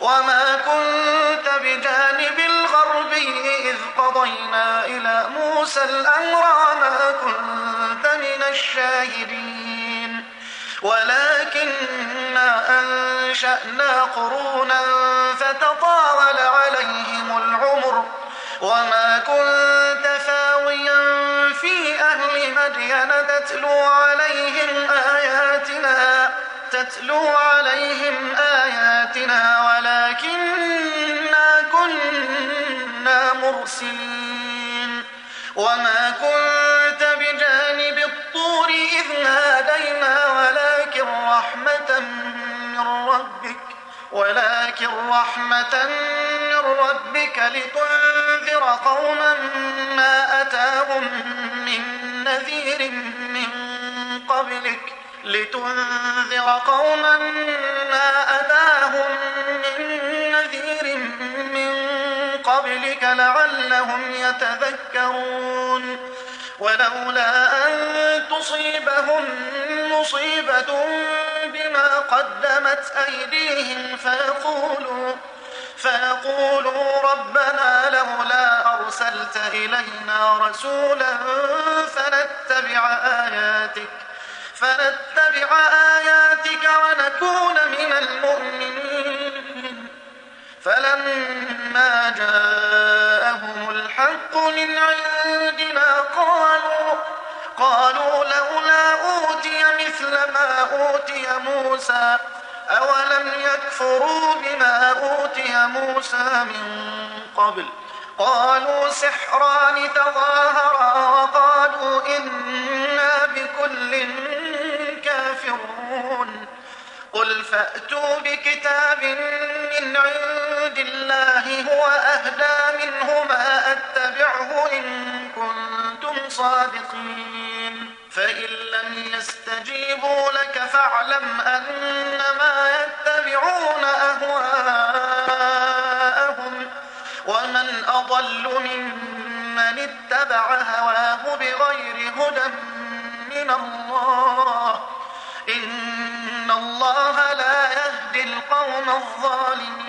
وما كنت بجانب الغربي إذ قضينا إلى موسى الأمر وما كنت من الشاهدين ولكننا أنشأنا قرونا فتطاول عليهم العمر وما كنت ثاويا في أهل مدين تتلو عليهم آياتنا ولكننا كنا مرسلين وما كنت بجانب الطور إذ نادينا ولكن رحمة من ربك لتنذر قوما ما أتاهم من نذير من قبلك لعلهم يتذكرون ولولا أن تصيبهم مصيبة بما قدمت أيديهم فيقولوا ربنا لولا أرسلت إلينا رسولا فنتبع آياتك ونكون من المؤمنين فلما جاءهم الحق من عندنا قالوا لولا أوتي مثل ما أوتي موسى أولم يكفروا بما أوتي موسى من قبل قالوا سحران تظاهرا وقالوا إنا بكل كافرون قل فأتوا بكتاب من عند الله هو أهدى منهما أتبعه إن كنتم صادقين فإن لم يستجيبوا لك فاعلم أنما يتبعون أهواءهم ومن أضل ممن اتبع هواه بغير هدى من الله إن الله لا يهدي القوم الظالمين